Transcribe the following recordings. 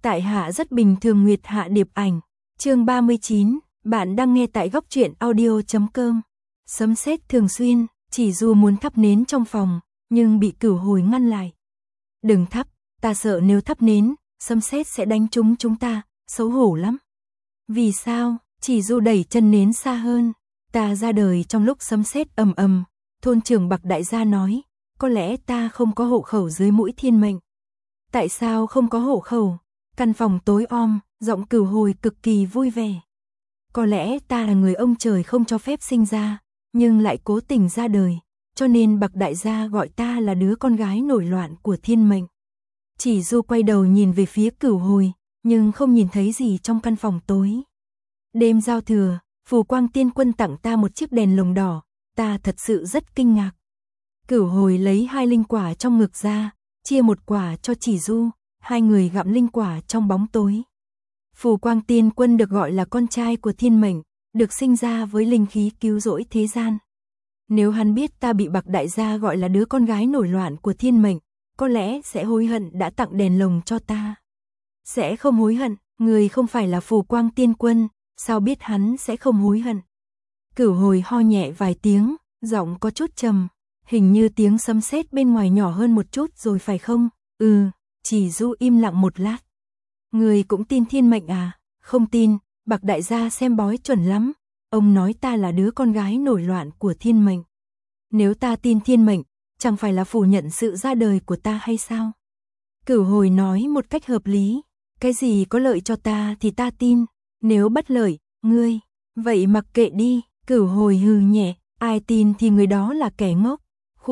Tại hạ rất bình thường Nguyệt Hạ điệp ảnh. Chương 39, bạn đang nghe tại góc truyện audio.com. Sấm sét thường xuyên, chỉ dù muốn thắp nến trong phòng, nhưng bị Cửu Hồi ngăn lại. Đừng thắp, ta sợ nếu thắp nến, sấm sét sẽ đánh trúng chúng ta, xấu hổ lắm. Vì sao? Chỉ dù đẩy chân nến xa hơn. Ta ra đời trong lúc sấm sét ầm ầm. Thôn trưởng Bạc Đại gia nói, có lẽ ta không có hộ khẩu dưới mũi thiên mệnh. Tại sao không có hộ khẩu? Căn phòng tối om, giọng Cửu Hồi cực kỳ vui vẻ. Có lẽ ta là người ông trời không cho phép sinh ra, nhưng lại cố tình ra đời, cho nên Bạc Đại gia gọi ta là đứa con gái nổi loạn của thiên mệnh. Chỉ Du quay đầu nhìn về phía Cửu Hồi, nhưng không nhìn thấy gì trong căn phòng tối. Đêm giao thừa, Phù Quang Tiên Quân tặng ta một chiếc đèn lồng đỏ, ta thật sự rất kinh ngạc. Cửu Hồi lấy 2 linh quả trong ngực ra, chia một quả cho Chỉ Du, hai người gặm linh quả trong bóng tối. Phù Quang Tiên Quân được gọi là con trai của thiên mệnh, được sinh ra với linh khí cứu rỗi thế gian. Nếu hắn biết ta bị Bạc Đại gia gọi là đứa con gái nổi loạn của thiên mệnh, có lẽ sẽ hối hận đã tặng đèn lồng cho ta. Sẽ không hối hận, người không phải là Phù Quang Tiên Quân, sao biết hắn sẽ không hối hận. Cửu Hồi ho nhẹ vài tiếng, giọng có chút trầm, hình như tiếng sấm sét bên ngoài nhỏ hơn một chút rồi phải không? Chỉ Du im lặng một lát. Người cũng tin thiên mệnh à? Không tin, Bạc Đại gia xem bói chuẩn lắm. Ông nói ta là đứa con gái nổi loạn của thiên mệnh. Nếu ta tin thiên mệnh, chẳng phải là phủ nhận sự ra đời của ta hay sao? Cửu Hồi nói một cách hợp lý. Cái gì có lợi cho ta thì ta tin. Nếu bất lợi, ngươi, vậy mặc kệ đi. Cửu Hồi hừ nhẹ, ai tin thì người đó là kẻ ngốc.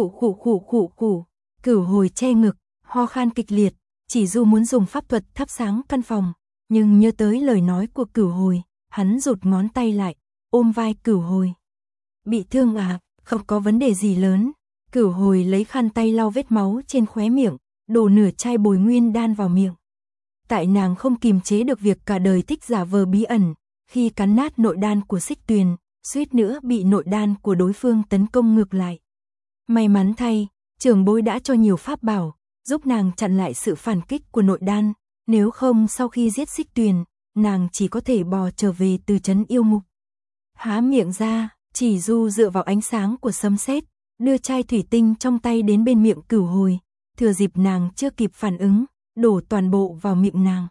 Khụ. Cửu Hồi che ngực, ho khan kịch liệt. Chỉ Du muốn dùng pháp thuật thắp sáng căn phòng, nhưng nhớ tới lời nói của Cửu Hồi, hắn rụt ngón tay lại, ôm vai Cửu Hồi. Bị thương à? Không có vấn đề gì lớn. Cửu Hồi lấy khăn tay lau vết máu trên khóe miệng, đổ nửa chai bồi nguyên đan vào miệng. Tại nàng không kiềm chế được việc cả đời thích giả vờ bí ẩn, khi cắn nát nội đan của Xích Tuyền, suýt nữa bị nội đan của đối phương tấn công ngược lại. May mắn thay, trưởng bối đã cho nhiều pháp bảo, giúp nàng chặn lại sự phản kích của nội đan, nếu không sau khi giết Xích Tuyền, nàng chỉ có thể bò trở về từ trấn yêu ngục. Há miệng ra, Chỉ Du dựa vào ánh sáng của sấm sét, đưa chai thủy tinh trong tay đến bên miệng Cửu Hồi, thừa dịp nàng chưa kịp phản ứng, đổ toàn bộ vào miệng nàng.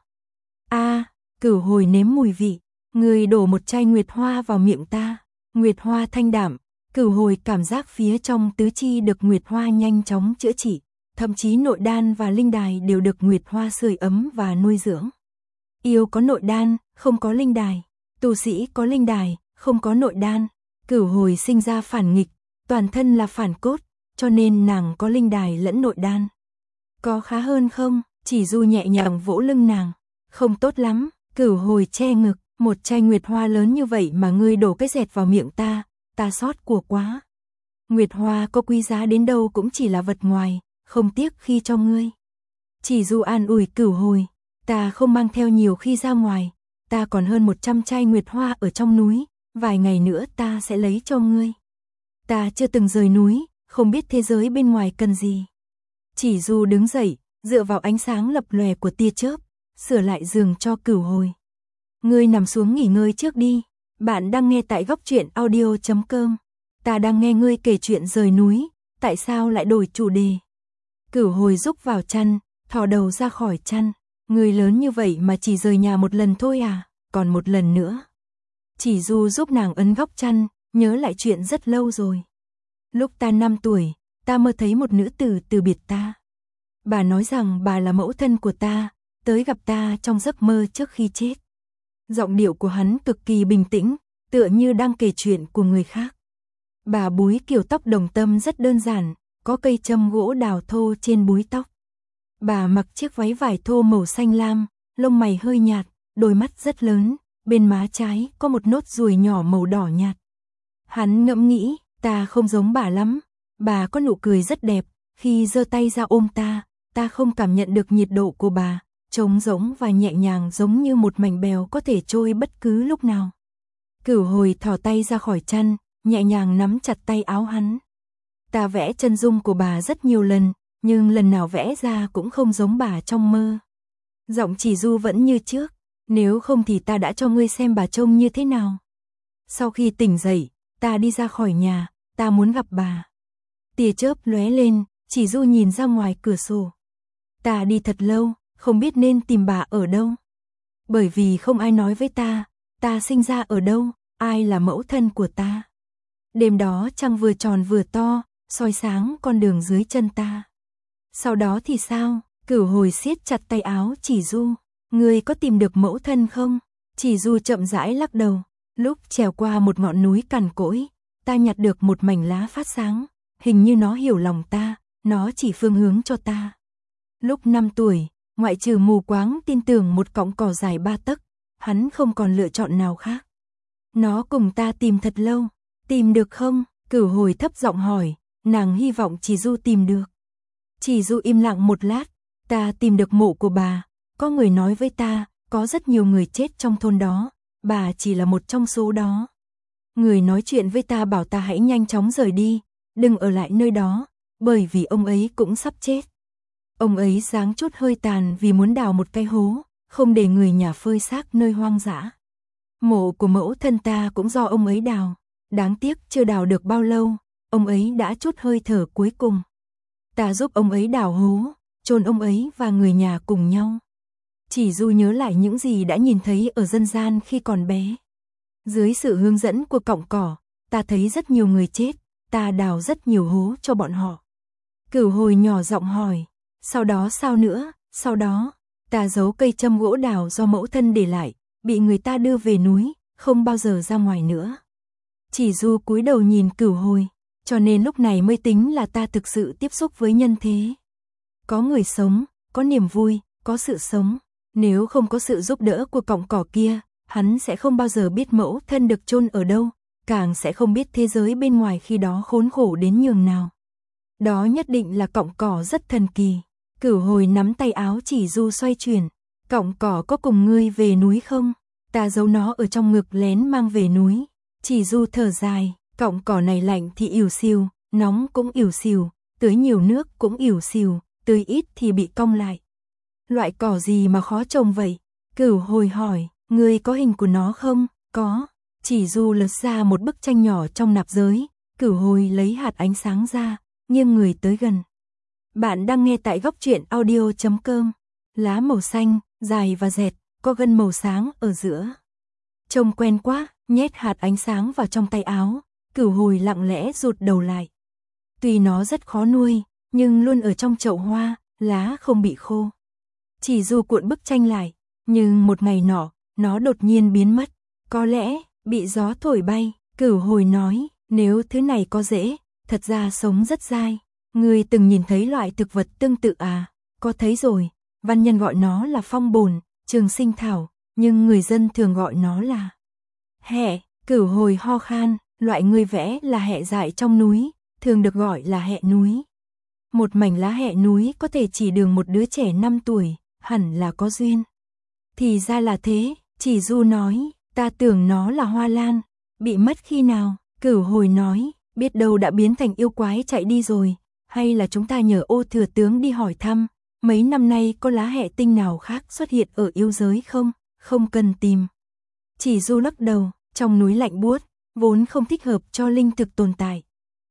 Cửu Hồi nếm mùi vị, người đổ một chai nguyệt hoa vào miệng ta. Nguyệt hoa thanh đạm, Cửu Hồi cảm giác phía trong tứ chi được nguyệt hoa nhanh chóng chữa trị. Thậm chí nội đan và linh đài đều được nguyệt hoa sưởi ấm và nuôi dưỡng. Yêu có nội đan, không có linh đài. Tu sĩ có linh đài, không có nội đan. Cửu Hồi sinh ra phản nghịch, toàn thân là phản cốt, cho nên nàng có linh đài lẫn nội đan. Có khá hơn không? Chỉ Du nhẹ nhàng vỗ lưng nàng. Không tốt lắm. Cửu Hồi che ngực, một chai nguyệt hoa lớn như vậy mà ngươi đổ cái dẹt vào miệng ta xót của quá. Nguyệt hoa có quý giá đến đâu cũng chỉ là vật ngoài, không tiếc khi cho ngươi. Chỉ Du an ủi Cửu Hồi, ta không mang theo nhiều khi ra ngoài, ta còn hơn 100 chai nguyệt hoa ở trong núi, vài ngày nữa ta sẽ lấy cho ngươi. Ta chưa từng rời núi, không biết thế giới bên ngoài cần gì. Chỉ Du đứng dậy, dựa vào ánh sáng lập lòe của tia chớp, sửa lại giường cho Cửu Hồi. Ngươi nằm xuống nghỉ ngơi trước đi, bạn đang nghe tại góc truyện audio.com. Ta đang nghe ngươi kể chuyện rời núi, tại sao lại đổi chủ đề? Cửu Hồi rúc vào chăn, thò đầu ra khỏi chăn. Người lớn như vậy mà chỉ rời nhà một lần thôi à, còn một lần nữa. Chỉ Du giúp nàng ấn góc chăn, nhớ lại chuyện rất lâu rồi. Lúc ta 5 tuổi, ta mơ thấy một nữ tử từ biệt ta. Bà nói rằng bà là mẫu thân của ta, tới gặp ta trong giấc mơ trước khi chết. Giọng điệu của hắn cực kỳ bình tĩnh, tựa như đang kể chuyện của người khác. Bà búi kiểu tóc đồng tâm rất đơn giản, có cây châm gỗ đào thô trên búi tóc. Bà mặc chiếc váy vải thô màu xanh lam, lông mày hơi nhạt, đôi mắt rất lớn, bên má trái có một nốt ruồi nhỏ màu đỏ nhạt. Hắn ngẫm nghĩ, ta không giống bà lắm, bà có nụ cười rất đẹp, khi giơ tay ra ôm ta không cảm nhận được nhiệt độ của bà, trống rỗng và nhẹ nhàng giống như một mảnh bèo có thể trôi bất cứ lúc nào. Cửu Hồi thò tay ra khỏi chăn, nhẹ nhàng nắm chặt tay áo hắn. Ta vẽ chân dung của bà rất nhiều lần, nhưng lần nào vẽ ra cũng không giống bà trong mơ. Giọng Chỉ Du vẫn như trước, nếu không thì ta đã cho ngươi xem bà trông như thế nào. Sau khi tỉnh dậy, ta đi ra khỏi nhà, ta muốn gặp bà. Tia chớp lóe lên, Chỉ Du nhìn ra ngoài cửa sổ. Ta đi thật lâu, không biết nên tìm bà ở đâu. Bởi vì không ai nói với ta sinh ra ở đâu, ai là mẫu thân của ta. Đêm đó trăng vừa tròn vừa to, soi sáng con đường dưới chân ta. Sau đó thì sao? Cửu Hồi siết chặt tay áo Chỉ Du. Ngươi có tìm được mẫu thân không? Chỉ Du chậm rãi lắc đầu. Lúc trèo qua một ngọn núi cằn cỗi, ta nhặt được một mảnh lá phát sáng. Hình như nó hiểu lòng ta, nó chỉ phương hướng cho ta. Lúc 5 tuổi, ngoại trừ mù quáng tin tưởng một cọng cỏ dài 3 tấc, hắn không còn lựa chọn nào khác. Nó cùng ta tìm thật lâu, tìm được không? Cửu Hồi thấp giọng hỏi, nàng hy vọng Chỉ Du tìm được. Chỉ Du im lặng một lát, ta tìm được mộ của bà, có người nói với ta, có rất nhiều người chết trong thôn đó, bà chỉ là một trong số đó. Người nói chuyện với ta bảo ta hãy nhanh chóng rời đi, đừng ở lại nơi đó, bởi vì ông ấy cũng sắp chết. Ông ấy giáng chút hơi tàn vì muốn đào một cái hố, không để người nhà phơi xác nơi hoang dã. Mộ của mẫu thân ta cũng do ông ấy đào, đáng tiếc chưa đào được bao lâu, ông ấy đã chút hơi thở cuối cùng. Ta giúp ông ấy đào hố, chôn ông ấy và người nhà cùng nhau. Chỉ Du nhớ lại những gì đã nhìn thấy ở dân gian khi còn bé. Dưới sự hướng dẫn của cọng cỏ, ta thấy rất nhiều người chết, ta đào rất nhiều hố cho bọn họ. Cửu Hồi nhỏ giọng hỏi, sau đó sao nữa? Sau đó, ta giấu cây châm gỗ đào do mẫu thân để lại, bị người ta đưa về núi, không bao giờ ra ngoài nữa. Chỉ Du cúi đầu nhìn Cửu Hồi, cho nên lúc này mới tính là ta thực sự tiếp xúc với nhân thế. Có người sống, có niềm vui, có sự sống. Nếu không có sự giúp đỡ của cọng cỏ kia, hắn sẽ không bao giờ biết mẫu thân được chôn ở đâu, càng sẽ không biết thế giới bên ngoài khi đó khốn khổ đến nhường nào. Đó nhất định là cọng cỏ rất thần kỳ. Cửu Hồi nắm tay áo Chỉ Du xoay chuyển. Cọng cỏ có cùng ngươi về núi không? Ta giấu nó ở trong ngực lén mang về núi. Chỉ Du thở dài, cọng cỏ này lạnh thì ỉu xìu, nóng cũng ỉu xìu, tưới nhiều nước cũng ỉu xìu, tưới ít thì bị cong lại. Loại cỏ gì mà khó trồng vậy? Cửu Hồi hỏi, ngươi có hình của nó không? Có. Chỉ Du lật ra một bức tranh nhỏ trong nạp giới. Cửu Hồi lấy hạt ánh sáng ra, nghiêng người tới gần. Bạn đang nghe tại góc truyện audio.com. Lá màu xanh, dài và dẹt, có gân màu sáng ở giữa. Trông quen quá, nhét hạt ánh sáng vào trong tay áo. Cửu Hồi lặng lẽ rụt đầu lại. Tuy nó rất khó nuôi, nhưng luôn ở trong chậu hoa, lá không bị khô. Chỉ Du cuộn bức tranh lại, nhưng một ngày nọ, nó đột nhiên biến mất. Có lẽ, bị gió thổi bay. Cửu Hồi nói, nếu thứ này có rễ, thật ra sống rất dai. Ngươi từng nhìn thấy loại thực vật tương tự à? Có thấy rồi, văn nhân gọi nó là phong bồn, trường sinh thảo, nhưng người dân thường gọi nó là hẹ. Cửu Hồi ho khan, loại ngươi vẽ là hẹ dại trong núi, thường được gọi là hẹ núi. Một mảnh lá hẹ núi có thể chỉ đường một đứa trẻ 5 tuổi, hẳn là có duyên. Thì ra là thế, Chỉ Du nói, ta tưởng nó là hoa lan, bị mất khi nào? Cửu Hồi nói, biết đâu đã biến thành yêu quái chạy đi rồi, hay là chúng ta nhờ Ô thừa tướng đi hỏi thăm, mấy năm nay có lá hẹ tinh nào khác xuất hiện ở yêu giới không? Không cần tìm. Chỉ Du lắc đầu, trong núi lạnh buốt, vốn không thích hợp cho linh thực tồn tại.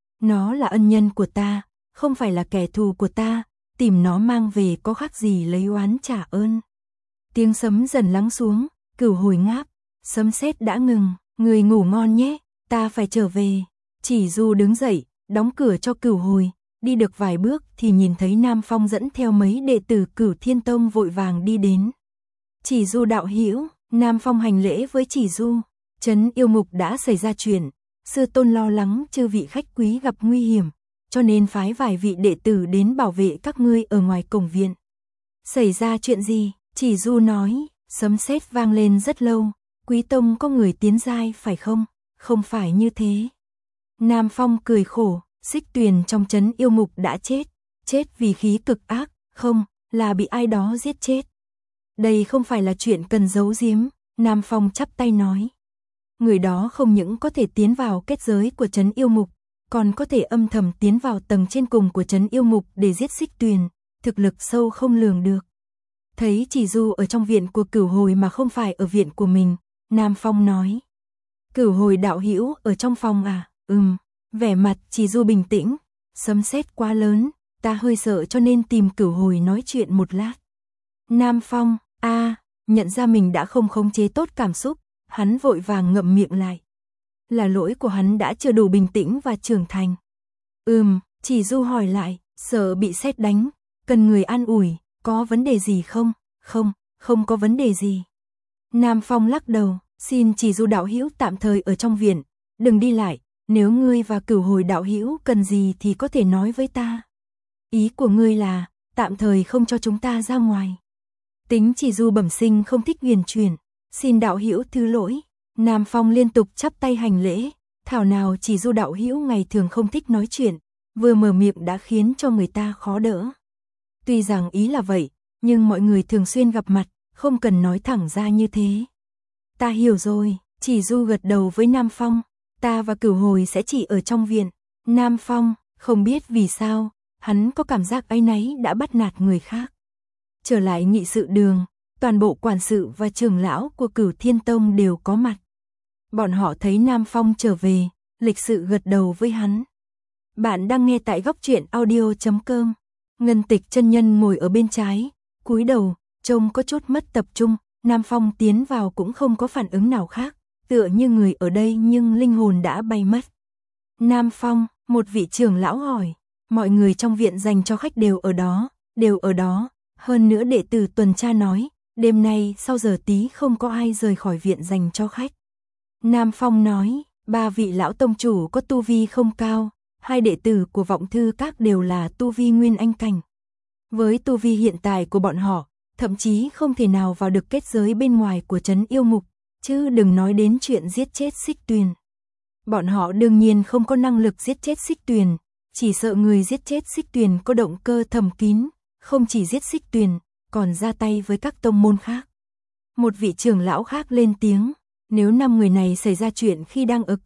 Nó là ân nhân của ta, không phải là kẻ thù của ta, tìm nó mang về có khác gì lấy oán trả ơn. Tiếng sấm dần lắng xuống, Cửu Hồi ngáp, sấm sét đã ngừng, người ngủ ngon nhé, ta phải trở về. Chỉ Du đứng dậy, đóng cửa cho Cửu Hồi, đi được vài bước thì nhìn thấy Nam Phong dẫn theo mấy đệ tử Cửu Thiên Tông vội vàng đi đến. Chỉ Du đạo hữu, Nam Phong hành lễ với Chỉ Du, trấn yêu ngục đã xảy ra chuyện, sư tôn lo lắng chư vị khách quý gặp nguy hiểm, cho nên phái vài vị đệ tử đến bảo vệ các ngươi ở ngoài cổng viện. Xảy ra chuyện gì? Chỉ Du nói, sấm sét vang lên rất lâu, Quý tông có người tiến giai phải không? Không phải như thế. Nam Phong cười khổ, Xích Tuyền trong trấn yêu ngục đã chết, chết vì khí cực ác, không, là bị ai đó giết chết. Đây không phải là chuyện cần giấu giếm, Nam Phong chắp tay nói. Người đó không những có thể tiến vào kết giới của trấn yêu ngục, còn có thể âm thầm tiến vào tầng trên cùng của trấn yêu ngục để giết Xích Tuyền, thực lực sâu không lường được. Thấy Chỉ Du ở trong viện của Cửu Hồi mà không phải ở viện của mình, Nam Phong nói. Cửu Hồi đạo hữu ở trong phòng à? Vẻ mặt Chỉ Du bình tĩnh, sấm sét quá lớn, ta hơi sợ cho nên tìm Cửu Hồi nói chuyện một lát. Nam Phong, nhận ra mình đã không khống chế tốt cảm xúc, hắn vội vàng ngậm miệng lại. Là lỗi của hắn đã chưa đủ bình tĩnh và trưởng thành. Chỉ Du hỏi lại, sợ bị sét đánh, cần người an ủi, có vấn đề gì không? Không có vấn đề gì. Nam Phong lắc đầu, xin Chỉ Du đạo hữu tạm thời ở trong viện, đừng đi lại, nếu ngươi và Cửu Hồi đạo hữu cần gì thì có thể nói với ta. Ý của ngươi là, tạm thời không cho chúng ta ra ngoài. Tính Chỉ Du bẩm sinh không thích huyền chuyển, xin đạo hữu thứ lỗi. Nam Phong liên tục chắp tay hành lễ, thảo nào Chỉ Du đạo hữu ngày thường không thích nói chuyện, vừa mở miệng đã khiến cho người ta khó đỡ. Tuy rằng ý là vậy, nhưng mọi người thường xuyên gặp mặt, không cần nói thẳng ra như thế. Ta hiểu rồi, Chỉ Du gật đầu với Nam Phong, ta và Cửu Hồi sẽ chỉ ở trong viện. Nam Phong, không biết vì sao, hắn có cảm giác áy náy đã bắt nạt người khác. Trở lại nghị sự đường, toàn bộ quản sự và trưởng lão của Cửu Thiên Tông đều có mặt. Bọn họ thấy Nam Phong trở về, lịch sự gật đầu với hắn. Bạn đang nghe tại góc truyện audio.com. Ngân Tịch chân nhân ngồi ở bên trái, cúi đầu, trông có chút mất tập trung. Nam Phong tiến vào cũng không có phản ứng nào khác, tựa như người ở đây nhưng linh hồn đã bay mất. Nam Phong, một vị trưởng lão hỏi, mọi người trong viện dành cho khách đều ở đó. Hơn nữa đệ tử tuần tra nói, đêm nay sau giờ tí không có ai rời khỏi viện dành cho khách. Nam Phong nói, 3 vị lão tông chủ có tu vi không cao, 2 đệ tử của Vọng Thư Các đều là tu vi nguyên anh cảnh. Với tu vi hiện tại của bọn họ, thậm chí không thể nào vào được kết giới bên ngoài của trấn yêu ngục, chứ đừng nói đến chuyện giết chết Xích Tuyền. Bọn họ đương nhiên không có năng lực giết chết Xích Tuyền, chỉ sợ người giết chết Xích Tuyền có động cơ thầm kín, không chỉ giết Xích Tuyền, còn ra tay với các tông môn khác. Một vị trưởng lão khác lên tiếng, nếu 5 người này xảy ra chuyện khi đang ở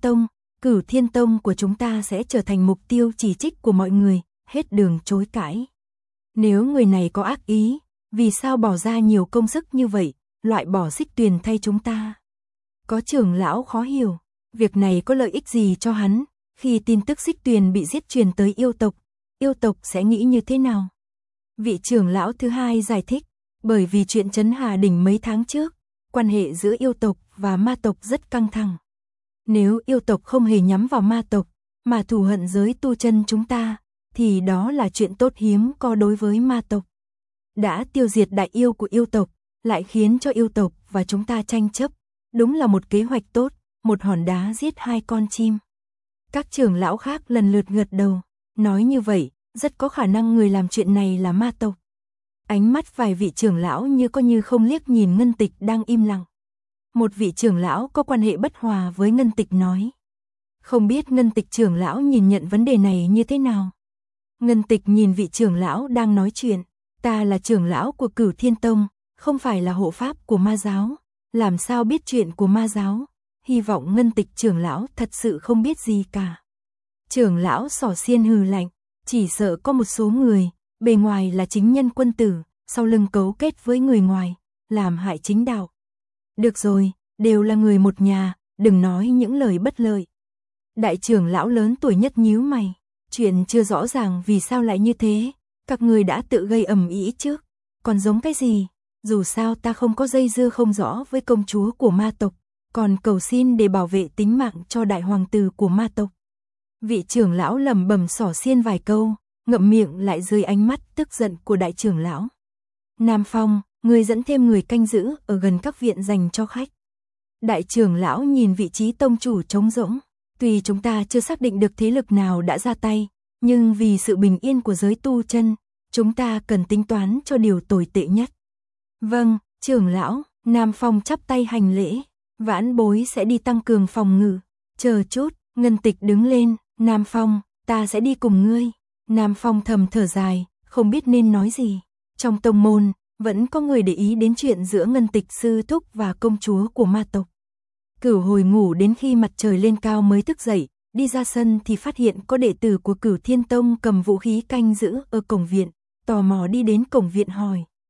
Cửu Thiên Tông của chúng ta sẽ trở thành mục tiêu chỉ trích của mọi người, hết đường chối cãi. Nếu người này có ác ý, vì sao bỏ ra nhiều công sức như vậy, loại bỏ Xích Tuyền thay chúng ta? Có trưởng lão khó hiểu, việc này có lợi ích gì cho hắn, khi tin tức Xích Tuyền bị giết truyền tới yêu tộc sẽ nghĩ như thế nào? Vị trưởng lão thứ hai giải thích, bởi vì chuyện Trấn Hà Đỉnh mấy tháng trước, quan hệ giữa yêu tộc và ma tộc rất căng thẳng. Nếu yêu tộc không hề nhắm vào ma tộc, mà thù hận giới tu chân chúng ta, thì đó là chuyện tốt hiếm có đối với ma tộc. Đã tiêu diệt đại yêu của yêu tộc, lại khiến cho yêu tộc và chúng ta tranh chấp, đúng là một kế hoạch tốt, một hòn đá giết 2 con chim. Các trưởng lão khác lần lượt gật đầu, nói như vậy, rất có khả năng người làm chuyện này là ma tộc. Ánh mắt vài vị trưởng lão như có như không liếc nhìn Ngân Tịch đang im lặng. Một vị trưởng lão có quan hệ bất hòa với Ngân Tịch nói. Không biết Ngân Tịch trưởng lão nhìn nhận vấn đề này như thế nào? Ngân Tịch nhìn vị trưởng lão đang nói chuyện. Ta là trưởng lão của Cửu Thiên Tông, không phải là hộ pháp của ma giáo. Làm sao biết chuyện của ma giáo? Hy vọng Ngân Tịch trưởng lão thật sự không biết gì cả. Trưởng lão Sỏ Xiên hừ lạnh. Chỉ sợ có một số người, bề ngoài là chính nhân quân tử, sau lưng cấu kết với người ngoài, làm hại chính đạo. Được rồi, đều là người một nhà, đừng nói những lời bất lợi. Đại trưởng lão lớn tuổi nhất nhíu mày, chuyện chưa rõ ràng vì sao lại như thế, các người đã tự gây ầm ĩ trước, còn giống cái gì, dù sao ta không có dây dưa không rõ với công chúa của ma tộc, còn cầu xin để bảo vệ tính mạng cho đại hoàng tử của ma tộc. Vị trưởng lão lẩm bẩm Sỏ Xiên vài câu, ngậm miệng lại dưới ánh mắt tức giận của đại trưởng lão. Nam Phong, người dẫn thêm người canh giữ ở gần các viện dành cho khách. Đại trưởng lão nhìn vị trí tông chủ trống rỗng, tuy chúng ta chưa xác định được thế lực nào đã ra tay, nhưng vì sự bình yên của giới tu chân, chúng ta cần tính toán cho điều tồi tệ nhất. Vâng, trưởng lão, Nam Phong chắp tay hành lễ, vãn bối sẽ đi tăng cường phòng ngự. Chờ chút, Ngân Tịch đứng lên, Nam Phong, ta sẽ đi cùng ngươi. Nam Phong thầm thở dài, không biết nên nói gì. Trong tông môn, vẫn có người để ý đến chuyện giữa Ngân Tịch sư thúc và công chúa của ma tộc. Cửu Hồi ngủ đến khi mặt trời lên cao mới thức dậy, đi ra sân thì phát hiện có đệ tử của Cửu Thiên Tông cầm vũ khí canh giữ ở cổng viện, tò mò đi đến cổng viện hỏi.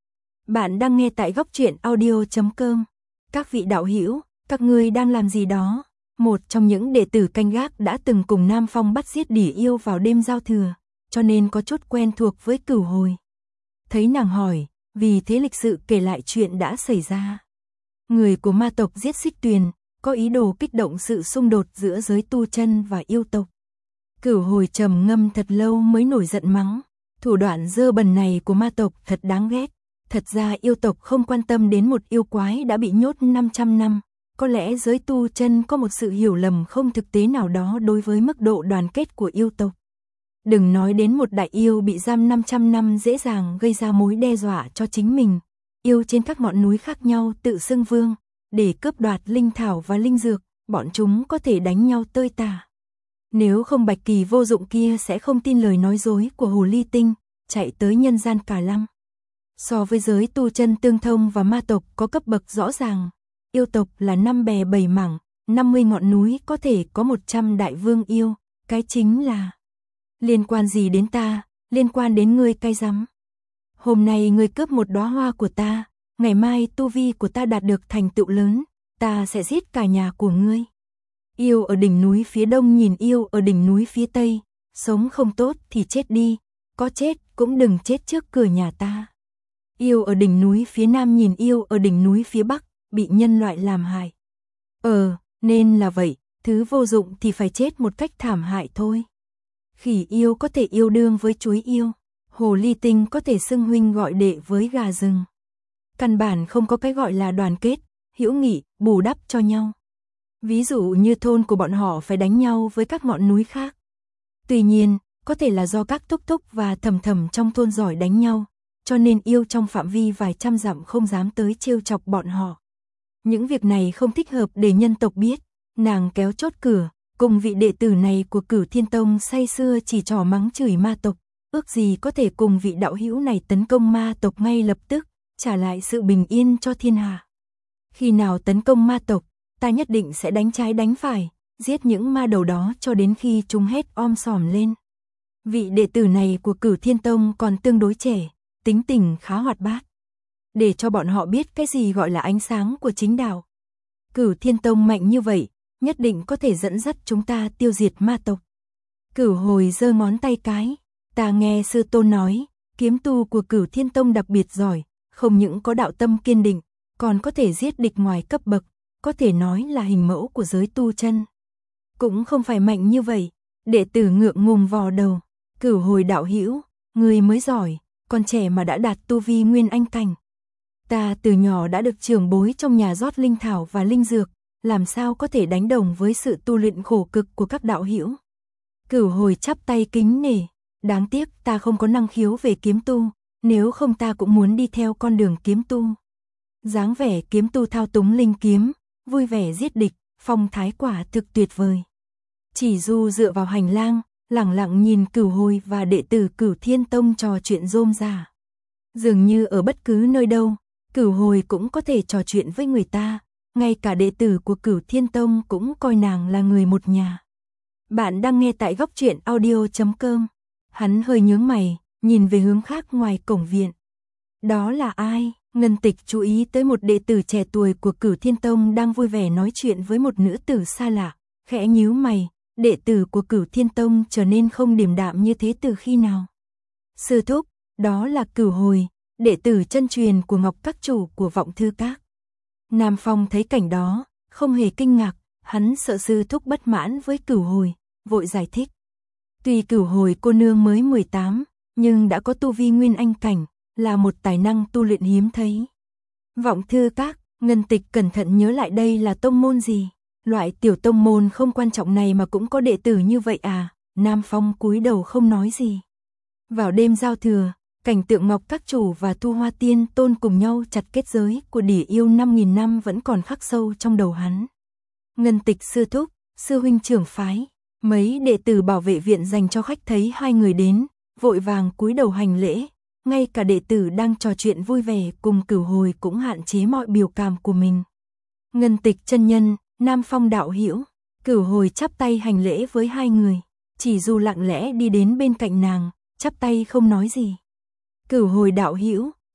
Bạn đang nghe tại góc truyện audio.com. Các vị đạo hữu, các ngươi đang làm gì đó? Một trong những đệ tử canh gác đã từng cùng Nam Phong bắt giết Đỉ Yêu vào đêm giao thừa, cho nên có chút quen thuộc với Cửu Hồi. Thấy nàng hỏi, vì thế lịch sự kể lại chuyện đã xảy ra. Người của ma tộc giết Xích Tuyền, có ý đồ kích động sự xung đột giữa giới tu chân và yêu tộc. Cửu Hồi trầm ngâm thật lâu mới nổi giận mắng, thủ đoạn dơ bẩn này của ma tộc thật đáng ghét. Thật ra yêu tộc không quan tâm đến một yêu quái đã bị nhốt 500 năm, có lẽ giới tu chân có một sự hiểu lầm không thực tế nào đó đối với mức độ đoàn kết của yêu tộc. Đừng nói đến một đại yêu bị giam 500 năm dễ dàng gây ra mối đe dọa cho chính mình. Yêu trên các ngọn núi khác nhau tự xưng vương, để cướp đoạt linh thảo và linh dược, bọn chúng có thể đánh nhau tơi tả. Nếu không Bạch Kỳ vô dụng kia sẽ không tin lời nói dối của Hồ Ly Tinh, chạy tới nhân gian cả lăng. So với giới tu chân tương thông và ma tộc có cấp bậc rõ ràng, yêu tộc là 5 bè 7 mảng, 50 ngọn núi có thể có 100 đại vương yêu, cái chính là liên quan gì đến ta, liên quan đến ngươi cay rắm. Hôm nay ngươi cướp một đóa hoa của ta, ngày mai tu vi của ta đạt được thành tựu lớn, ta sẽ giết cả nhà của ngươi. Yêu ở đỉnh núi phía đông nhìn yêu ở đỉnh núi phía tây, sống không tốt thì chết đi, có chết cũng đừng chết trước cửa nhà ta. Yêu ở đỉnh núi phía nam nhìn yêu ở đỉnh núi phía bắc, bị nhân loại làm hại. Nên là vậy, thứ vô dụng thì phải chết một cách thảm hại thôi. Khỉ yêu có thể yêu đương với chuối yêu, Hồ Ly Tinh có thể xưng huynh gọi đệ với gà rừng. Căn bản không có cái gọi là đoàn kết, hữu nghị, bù đắp cho nhau. Ví dụ như thôn của bọn họ phải đánh nhau với các ngọn núi khác. Tuy nhiên, có thể là do các thúc thúc và thầm thầm trong thôn giỏi đánh nhau, cho nên yêu trong phạm vi vài trăm dặm không dám tới trêu chọc bọn họ. Những việc này không thích hợp để nhân tộc biết, nàng kéo chốt cửa, cùng vị đệ tử này của Cửu Thiên Tông say sưa chỉ trỏ mắng chửi ma tộc, ước gì có thể cùng vị đạo hữu này tấn công ma tộc ngay lập tức, trả lại sự bình yên cho thiên hạ. Khi nào tấn công ma tộc, ta nhất định sẽ đánh trái đánh phải, giết những ma đầu đó cho đến khi chúng hết om sòm lên. Vị đệ tử này của Cửu Thiên Tông còn tương đối trẻ, tính tình khá hoạt bát, để cho bọn họ biết cái gì gọi là ánh sáng của chính đạo. Cửu Thiên Tông mạnh như vậy, nhất định có thể dẫn dắt chúng ta tiêu diệt ma tộc. Cửu Hồi giơ ngón tay cái, ta nghe sư tôn nói, kiếm tu của Cửu Thiên Tông đặc biệt giỏi, không những có đạo tâm kiên định, còn có thể giết địch ngoài cấp bậc, có thể nói là hình mẫu của giới tu chân. Cũng không phải mạnh như vậy, đệ tử ngượng ngùng vò đầu, Cửu Hồi đạo hữu, người mới giỏi, còn trẻ mà đã đạt tu vi nguyên anh cảnh. Ta từ nhỏ đã được trưởng bối trong nhà rót linh thảo và linh dược, làm sao có thể đánh đồng với sự tu luyện khổ cực của các đạo hữu. Cửu Hồi chắp tay kính nể, đáng tiếc ta không có năng khiếu về kiếm tu, nếu không ta cũng muốn đi theo con đường kiếm tu. Dáng vẻ kiếm tu thao túng linh kiếm, vui vẻ giết địch, phong thái quả thực tuyệt vời. Chỉ Du dựa vào hành lang, lẳng lặng nhìn Cửu Hồi và đệ tử Cửu Thiên Tông trò chuyện rôm rả. Dường như ở bất cứ nơi đâu, Cửu Hồi cũng có thể trò chuyện với người ta, ngay cả đệ tử của Cửu Thiên Tông cũng coi nàng là người một nhà. Bạn đang nghe tại góc truyện audio.com. Hắn hơi nhướng mày, nhìn về hướng khác ngoài cổng viện. Đó là ai? Ngân Tịch chú ý tới một đệ tử trẻ tuổi của Cửu Thiên Tông đang vui vẻ nói chuyện với một nữ tử xa lạ, khẽ nhíu mày, đệ tử của Cửu Thiên Tông trở nên không điềm đạm như thế từ khi nào? Sư thúc, đó là Cửu Hồi, đệ tử chân truyền của Ngọc Các chủ của Vọng Thư Các. Nam Phong thấy cảnh đó, không hề kinh ngạc, hắn sợ sư thúc bất mãn với Cửu Hồi, vội giải thích. Tuy Cửu Hồi cô nương mới 18, nhưng đã có tu vi nguyên anh cảnh, là một tài năng tu luyện hiếm thấy. Vọng Thư Các, Ngân Tịch cẩn thận nhớ lại đây là tông môn gì? Loại tiểu tông môn không quan trọng này mà cũng có đệ tử như vậy à? Nam Phong cúi đầu không nói gì. Vào đêm giao thừa, cảnh tượng Ngọc Các chủ và Thu Hoa Tiên Tôn cùng nhau chặt kết giới của Đỉ Yêu 5.000 năm vẫn còn khắc sâu trong đầu hắn. Ngân Tịch sư thúc, sư huynh trưởng phái, mấy đệ tử bảo vệ viện dành cho khách thấy hai người đến, vội vàng cúi đầu hành lễ, ngay cả đệ tử đang trò chuyện vui vẻ cùng Cửu Hồi cũng hạn chế mọi biểu cảm của mình. Ngân Tịch chân nhân, Nam Phong đạo hữu, Cửu Hồi chắp tay hành lễ với hai người, Chỉ Du lặng lẽ đi đến bên cạnh nàng, chắp tay không nói gì. Cửu Hồi đạo hữu,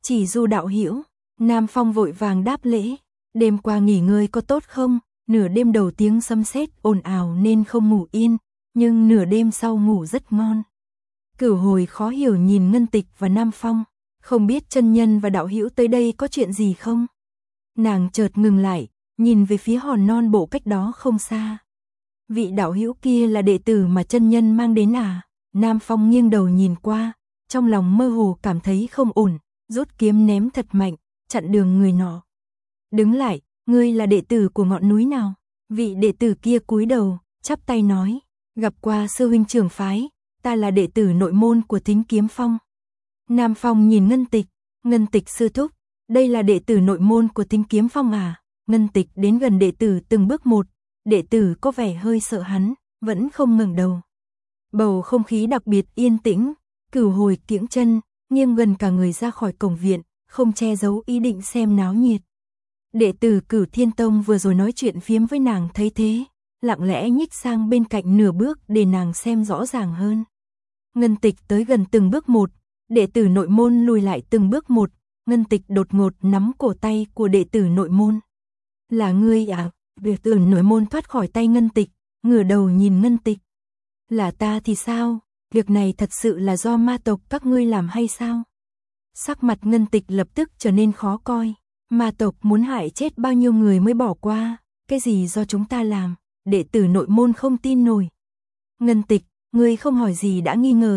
Chỉ Du đạo hữu. Nam Phong vội vàng đáp lễ. Đêm qua nghỉ ngơi có tốt không? Nửa đêm đầu tiếng sấm sét ồn ào nên không ngủ yên, nhưng nửa đêm sau ngủ rất ngon. Cửu Hồi khó hiểu nhìn Ngân Tịch và Nam Phong, không biết chân nhân và đạo hữu tới đây có chuyện gì không? Nàng chợt ngừng lại, nhìn về phía hòn non bộ cách đó không xa. Vị đạo hữu kia là đệ tử mà chân nhân mang đến à? Nam Phong nghiêng đầu nhìn qua, trong lòng mơ hồ cảm thấy không ổn, rút kiếm ném thật mạnh, chặn đường người nọ. Đứng lại, ngươi là đệ tử của ngọn núi nào? Vị đệ tử kia cúi đầu, chắp tay nói, gặp qua sư huynh trưởng phái, ta là đệ tử nội môn của Thính Kiếm Phong. Nam Phong nhìn Ngân Tịch sư thúc, đây là đệ tử nội môn của Thính Kiếm Phong à? Ngân Tịch đến gần đệ tử từng bước một, đệ tử có vẻ hơi sợ hắn, vẫn không ngẩng đầu. Bầu không khí đặc biệt yên tĩnh, Cửu Hồi kiễng chân, nghiêng gần cả người ra khỏi cổng viện, không che giấu ý định xem náo nhiệt. Đệ tử Cửu Thiên Tông vừa rồi nói chuyện phiếm với nàng thấy thế, lặng lẽ nhích sang bên cạnh nửa bước để nàng xem rõ ràng hơn. Ngân Tịch tới gần từng bước một, đệ tử nội môn lùi lại từng bước một, Ngân Tịch đột ngột nắm cổ tay của đệ tử nội môn. Là ngươi à? Đệ tử nội môn thoát khỏi tay Ngân Tịch, ngửa đầu nhìn Ngân Tịch. Là ta thì sao? Việc này thật sự là do ma tộc các ngươi làm hay sao? Sắc mặt Ngân Tịch lập tức trở nên khó coi. Ma tộc muốn hại chết bao nhiêu người mới bỏ qua, cái gì do chúng ta làm? Đệ tử nội môn không tin nổi. Ngân Tịch, ngươi không hỏi gì đã nghi ngờ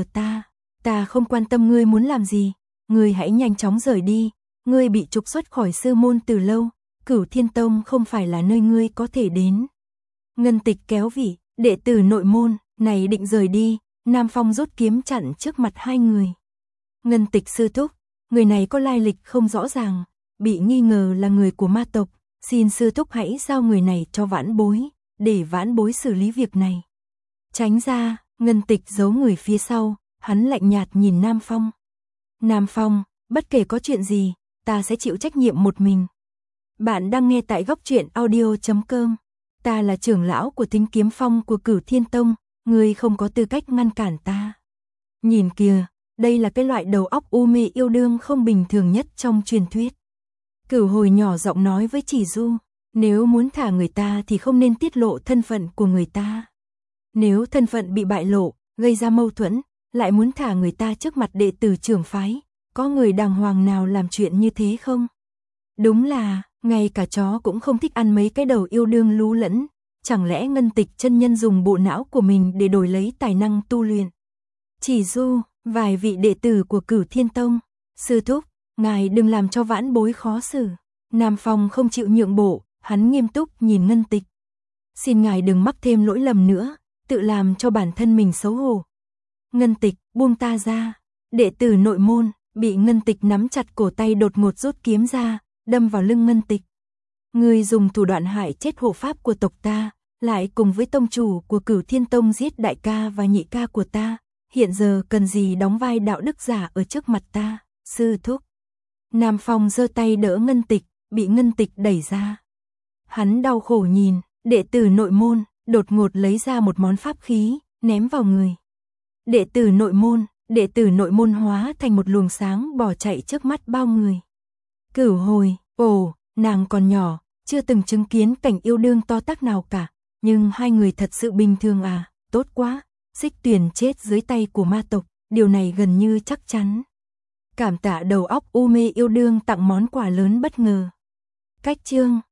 ta không quan tâm ngươi muốn làm gì, ngươi hãy nhanh chóng rời đi, ngươi bị trục xuất khỏi sư môn từ lâu, Cửu Thiên Tông không phải là nơi ngươi có thể đến. Ngân Tịch kéo vị, đệ tử nội môn, này định rời đi, Nam Phong rút kiếm chặn trước mặt hai người. Ngân Tịch sư thúc, người này có lai lịch không rõ ràng, bị nghi ngờ là người của ma tộc, xin sư thúc hãy giao người này cho vãn bối, để vãn bối xử lý việc này. Tránh ra, Ngân Tịch giấu người phía sau, hắn lạnh nhạt nhìn Nam Phong. Nam Phong, bất kể có chuyện gì, ta sẽ chịu trách nhiệm một mình. Bạn đang nghe tại góc truyện audio.com. Ta là trưởng lão của Thính Kiếm Phong của Cửu Thiên Tông, ngươi không có tư cách ngăn cản ta. Nhìn kìa, đây là cái loại đầu óc u mê yêu đương không bình thường nhất trong truyền thuyết. Cửu Hồi nhỏ giọng nói với Chỉ Du, nếu muốn thả người ta thì không nên tiết lộ thân phận của người ta. Nếu thân phận bị bại lộ, gây ra mâu thuẫn, lại muốn thả người ta trước mặt đệ tử trưởng phái, có người đàng hoàng nào làm chuyện như thế không? Đúng là, ngay cả chó cũng không thích ăn mấy cái đầu yêu đương lú lẫn, chẳng lẽ Ngân Tịch chân nhân dùng bộ não của mình để đổi lấy tài năng tu luyện? Chỉ Du, vài vị đệ tử của Cửu Thiên Tông, sư thúc, ngài đừng làm cho vãn bối khó xử. Nam Phong không chịu nhượng bộ, hắn nghiêm túc nhìn Ngân Tịch. Xin ngài đừng mắc thêm lỗi lầm nữa, tự làm cho bản thân mình xấu hổ. Ngân Tịch, buông ta ra. Đệ tử nội môn, bị Ngân Tịch nắm chặt cổ tay đột ngột rút kiếm ra, đâm vào lưng Ngân Tịch. Ngươi dùng thủ đoạn hại chết hộ pháp của tộc ta, lại cùng với tông chủ của Cửu Thiên Tông giết đại ca và nhị ca của ta, hiện giờ cần gì đóng vai đạo đức giả ở trước mặt ta, sư thúc. Nam Phong giơ tay đỡ Ngân Tịch, bị Ngân Tịch đẩy ra. Hắn đau khổ nhìn, đệ tử nội môn, đột ngột lấy ra một món pháp khí, ném vào người. Đệ tử nội môn hóa thành một luồng sáng bỏ chạy trước mắt bao người. Cửu Hồi, nàng còn nhỏ, chưa từng chứng kiến cảnh yêu đương to tát nào cả, nhưng hai người thật sự bình thường à, tốt quá, Xích Tuyền chết dưới tay của ma tộc, điều này gần như chắc chắn. Cảm tạ đầu óc u mê yêu đương tặng món quà lớn bất ngờ. Cách chương